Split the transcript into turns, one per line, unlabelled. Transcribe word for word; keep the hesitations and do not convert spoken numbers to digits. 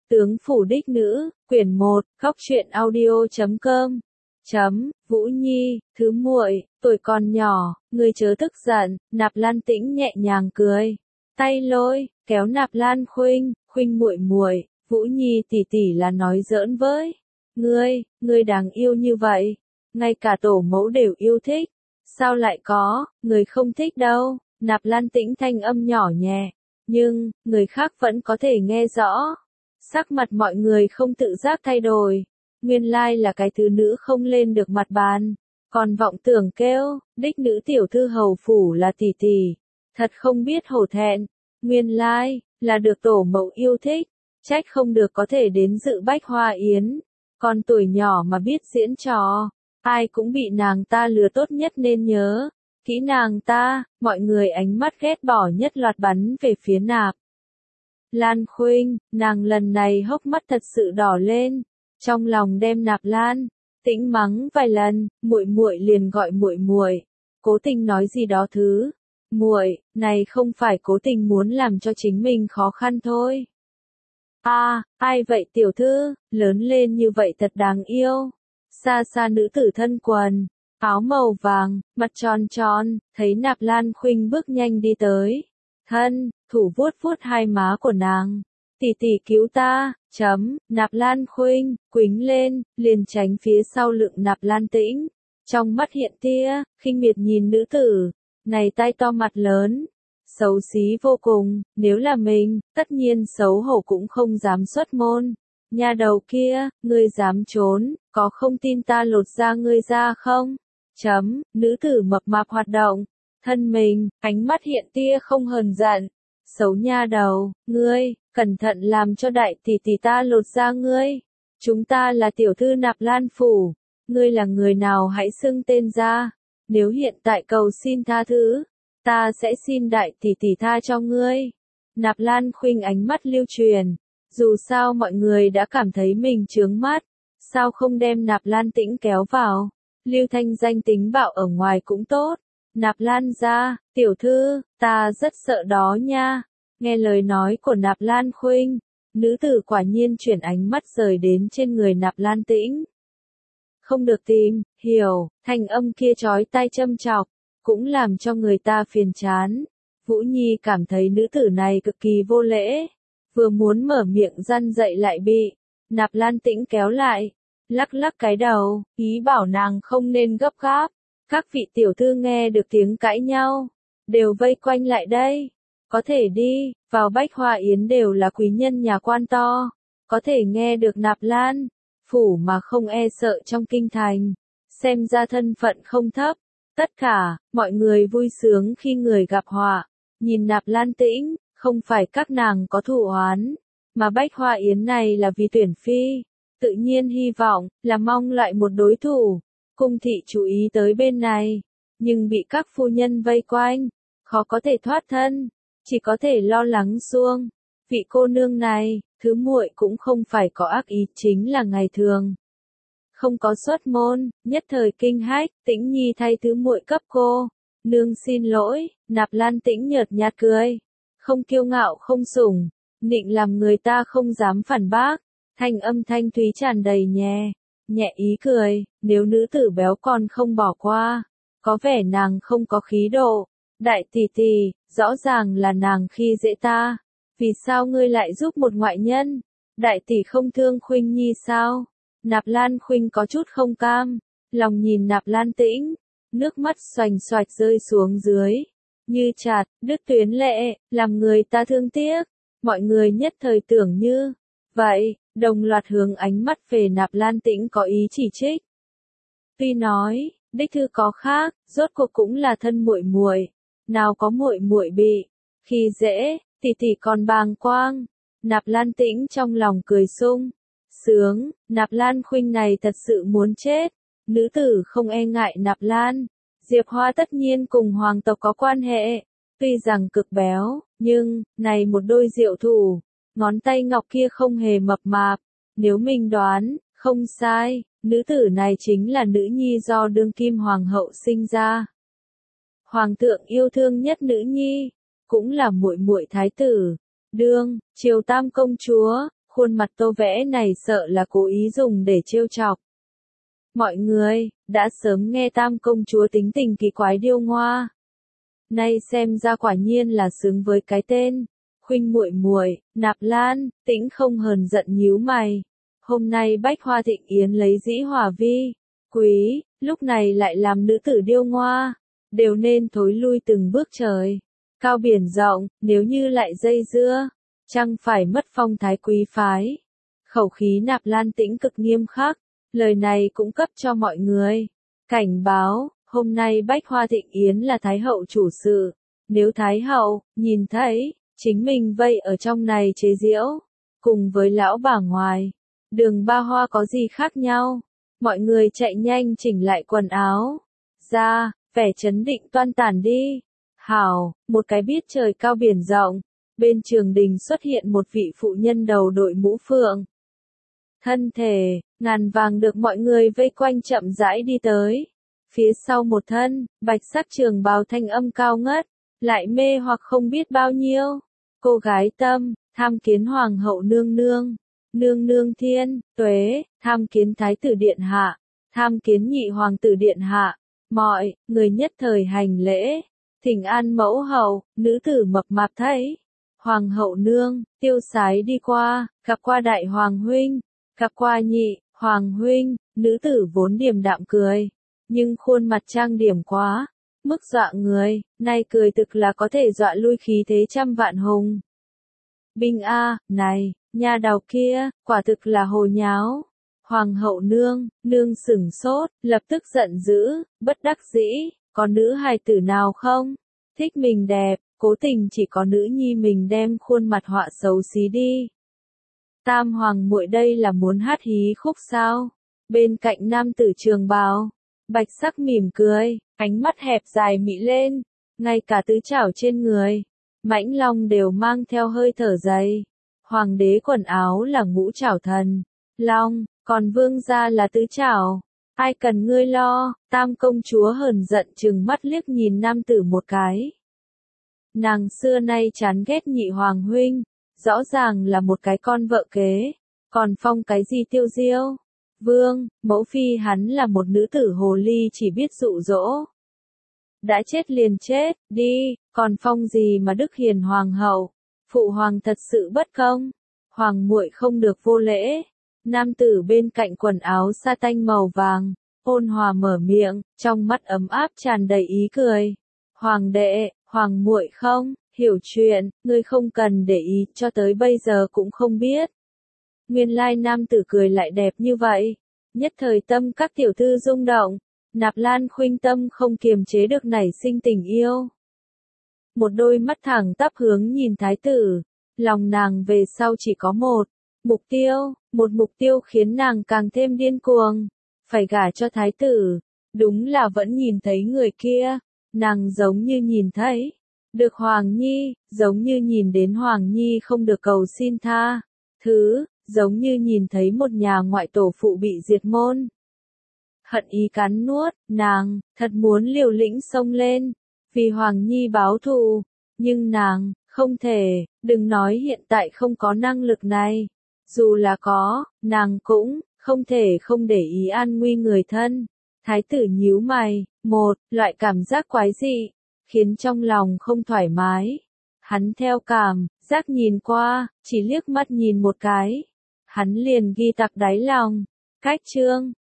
Tướng phủ đích nữ, quyển một, khóc chuyện audio chấm com. Chấm, Vũ Nhi, thứ muội, tuổi còn nhỏ, ngươi chớ tức giận. Nạp Lan Tĩnh nhẹ nhàng cười, tay lôi, kéo Nạp Lan Khuynh, Khuynh muội muội, Vũ Nhi tỷ tỷ là nói giỡn với. Ngươi, ngươi đáng yêu như vậy, ngay cả tổ mẫu đều yêu thích, sao lại có, người không thích đâu. Nạp Lan Tĩnh thanh âm nhỏ nhẹ, nhưng, người khác vẫn có thể nghe rõ. Sắc mặt mọi người không tự giác thay đổi, nguyên lai là cái thứ nữ không lên được mặt bàn, còn vọng tưởng kêu, đích nữ tiểu thư hầu phủ là tỷ tỷ, thật không biết hổ thẹn, nguyên lai, là được tổ mẫu yêu thích, trách không được có thể đến dự bách hoa yến, còn tuổi nhỏ mà biết diễn trò, ai cũng bị nàng ta lừa tốt nhất nên nhớ. Kỹ nàng ta, mọi người ánh mắt ghét bỏ nhất loạt bắn về phía Nạp Lan Khuynh, nàng lần này hốc mắt thật sự đỏ lên, trong lòng đem Nạp Lan Tĩnh mắng vài lần, muội muội liền gọi muội muội, cố tình nói gì đó thứ, muội, này không phải cố tình muốn làm cho chính mình khó khăn thôi. A, à, ai vậy tiểu thư, lớn lên như vậy thật đáng yêu. Xa xa nữ tử thân quần, áo màu vàng, mặt tròn tròn, thấy Nạp Lan Khuynh bước nhanh đi tới. Thân, thủ vuốt vuốt hai má của nàng. Tỷ tỷ cứu ta, chấm, Nạp Lan Khuynh, quĩnh lên, liền tránh phía sau lưng Nạp Lan Tĩnh. Trong mắt hiện tia, khinh miệt nhìn nữ tử, này tai to mặt lớn, xấu xí vô cùng, nếu là mình, tất nhiên xấu hổ cũng không dám xuất môn. Nhà đầu kia, ngươi dám trốn, có không tin ta lột da ngươi ra không? Chấm, nữ tử mập mạp hoạt động, thân mình, ánh mắt hiện tia không hờn giận. Xấu nha đầu, ngươi, cẩn thận làm cho đại tỷ tỷ ta lột da ngươi. Chúng ta là tiểu thư Nạp Lan phủ, ngươi là người nào hãy xưng tên ra. Nếu hiện tại cầu xin tha thứ, ta sẽ xin đại tỷ tỷ tha cho ngươi. Nạp Lan Khuynh ánh mắt lưu truyền, dù sao mọi người đã cảm thấy mình chướng mắt, sao không đem Nạp Lan Tĩnh kéo vào. Lưu thanh danh tính bạo ở ngoài cũng tốt. Nạp Lan gia, tiểu thư, ta rất sợ đó nha. Nghe lời nói của Nạp Lan Khuynh, nữ tử quả nhiên chuyển ánh mắt rời đến trên người Nạp Lan Tĩnh. Không được tìm, hiểu, thanh âm kia chói tai châm chọc, cũng làm cho người ta phiền chán. Vũ Nhi cảm thấy nữ tử này cực kỳ vô lễ, vừa muốn mở miệng răn dậy lại bị Nạp Lan Tĩnh kéo lại. Lắc lắc cái đầu, ý bảo nàng không nên gấp gáp. Các vị tiểu thư nghe được tiếng cãi nhau, đều vây quanh lại đây. Có thể đi, vào bách hoa yến đều là quý nhân nhà quan to. Có thể nghe được Nạp Lan phủ mà không e sợ trong kinh thành. Xem ra thân phận không thấp. Tất cả, mọi người vui sướng khi người gặp họa. Nhìn Nạp Lan Tĩnh, không phải các nàng có thù oán, mà bách hoa yến này là vì tuyển phi. Tự nhiên hy vọng, là mong lại một đối thủ. Cung thị chú ý tới bên này, nhưng bị các phu nhân vây quanh, khó có thể thoát thân, chỉ có thể lo lắng xuông. Vị cô nương này, thứ muội cũng không phải có ác ý, chính là ngày thường không có xuất môn, nhất thời kinh hách, Tĩnh Nhi thay thứ muội cấp cô. Nương xin lỗi. Nạp Lan Tĩnh nhợt nhạt cười, không kiêu ngạo không sủng, nịnh làm người ta không dám phản bác. Thanh âm thanh thúy tràn đầy nhẹ, nhẹ ý cười, nếu nữ tử béo còn không bỏ qua, có vẻ nàng không có khí độ. Đại tỷ tỷ, rõ ràng là nàng khi dễ ta, vì sao ngươi lại giúp một ngoại nhân? Đại tỷ không thương Khuynh Nhi sao? Nạp Lan Khuynh có chút không cam, lòng nhìn Nạp Lan Tĩnh, nước mắt xoành xoạch rơi xuống dưới, như chạt, đứt tuyến lệ, làm người ta thương tiếc. Mọi người nhất thời tưởng như vậy, đồng loạt hướng ánh mắt về Nạp Lan Tĩnh có ý chỉ trích. Tuy nói, đích thư có khác, rốt cuộc cũng là thân muội muội, nào có muội muội bị khi dễ, tỷ tỷ còn bàng quang. Nạp Lan Tĩnh trong lòng cười sung sướng, Nạp Lan Khuynh này thật sự muốn chết. Nữ tử không e ngại Nạp Lan Diệp Hoa tất nhiên cùng hoàng tộc có quan hệ, tuy rằng cực béo, nhưng này một đôi diệu thủ, ngón tay ngọc kia không hề mập mạp. Nếu mình đoán không sai, nữ tử này chính là nữ nhi do đương kim hoàng hậu sinh ra. Hoàng thượng yêu thương nhất nữ nhi, cũng là muội muội thái tử, đương triều tam công chúa. khuôn mặt tô vẽ này sợ là cố ý dùng để trêu chọc. Mọi người, đã sớm nghe tam công chúa tính tình kỳ quái điêu ngoa. Nay xem ra quả nhiên là xứng với cái tên. Khuynh muội muội, Nạp Lan, Tĩnh không hờn giận nhíu mày. Hôm nay Bách Hoa Thịnh Yến lấy dĩ hòa vi, quý, lúc này lại làm nữ tử điêu ngoa, đều nên thối lui từng bước trời. Cao biển rộng, nếu như lại dây dưa, chẳng phải mất phong thái quý phái. Khẩu khí Nạp Lan Tĩnh cực nghiêm khắc, lời này cũng cấp cho mọi người. Cảnh báo, hôm nay Bách Hoa Thịnh Yến là Thái Hậu chủ sự. Nếu Thái Hậu, nhìn thấy, chính mình vây ở trong này chế giễu, cùng với lão bà ngoài, đường ba hoa có gì khác nhau. Mọi người chạy nhanh chỉnh lại quần áo. Ra, vẻ chấn định toan tản đi. Hảo, một cái biết trời cao biển rộng. Bên trường đình xuất hiện một vị phụ nhân đầu đội mũ phượng. Thân thể, ngàn vàng được mọi người vây quanh chậm rãi đi tới. Phía sau một thân, bạch sắc trường bào thanh âm cao ngất, lại mê hoặc không biết bao nhiêu. Cô gái tâm, tham kiến hoàng hậu nương nương, nương nương thiên, tuế, tham kiến thái tử điện hạ, tham kiến nhị hoàng tử điện hạ. Mọi người nhất thời hành lễ, thỉnh an mẫu hậu, nữ tử mập mạp thấy. Hoàng hậu nương, tiêu sái đi qua, gặp qua đại hoàng huynh, gặp qua nhị hoàng huynh. Nữ tử vốn điềm đạm cười, nhưng khuôn mặt trang điểm quá mức dọa người, nay cười thực là có thể dọa lui khí thế trăm vạn hùng. Binh a, này, nhà đào kia, quả thực là hồ nháo. Hoàng hậu nương, nương sửng sốt, lập tức giận dữ, bất đắc dĩ, có nữ hài tử nào không? Thích mình đẹp, cố tình chỉ có nữ nhi mình đem khuôn mặt họa xấu xí đi. Tam hoàng muội đây là muốn hát hí khúc sao? Bên cạnh nam tử trường bào, bạch sắc mỉm cười, ánh mắt hẹp dài mị lên, ngay cả tứ chảo trên người, mãnh long đều mang theo hơi thở dày. Hoàng đế quần áo là ngũ chảo thần, long, còn vương gia là tứ chảo. Ai cần ngươi lo? Tam công chúa hờn giận trừng mắt liếc nhìn nam tử một cái. Nàng xưa nay chán ghét nhị hoàng huynh, rõ ràng là một cái con vợ kế, còn phong cái gì tiêu diêu. Vương, mẫu phi hắn là một nữ tử hồ ly chỉ biết dụ dỗ. Đã chết liền chết, đi, còn phong gì mà đức hiền hoàng hậu. Phụ hoàng thật sự bất công. Hoàng muội không được vô lễ. Nam tử bên cạnh quần áo sa tanh màu vàng, ôn hòa mở miệng, trong mắt ấm áp tràn đầy ý cười. Hoàng đệ, hoàng muội không hiểu chuyện, ngươi không cần để ý, cho tới bây giờ cũng không biết. Nguyên lai nam tử cười lại đẹp như vậy. Nhất thời tâm các tiểu thư rung động. Nạp Lan Khuynh tâm không kiềm chế được nảy sinh tình yêu. Một đôi mắt thẳng tắp hướng nhìn thái tử. Lòng nàng về sau chỉ có một mục tiêu, một mục tiêu khiến nàng càng thêm điên cuồng. Phải gả cho thái tử. Đúng là vẫn nhìn thấy người kia. Nàng giống như nhìn thấy được Hoàng Nhi, giống như nhìn đến Hoàng Nhi không được cầu xin tha thứ, giống như nhìn thấy một nhà ngoại tổ phụ bị diệt môn. Hận ý cắn nuốt, nàng, thật muốn liều lĩnh xông lên, vì Hoàng Nhi báo thù, nhưng nàng, không thể, đừng nói hiện tại không có năng lực này. Dù là có, nàng cũng, không thể không để ý an nguy người thân. Thái tử nhíu mày, một, loại cảm giác quái dị, khiến trong lòng không thoải mái. Hắn theo cảm giác nhìn qua, chỉ liếc mắt nhìn một cái. Hắn liền ghi tạc đáy lòng. Cách chương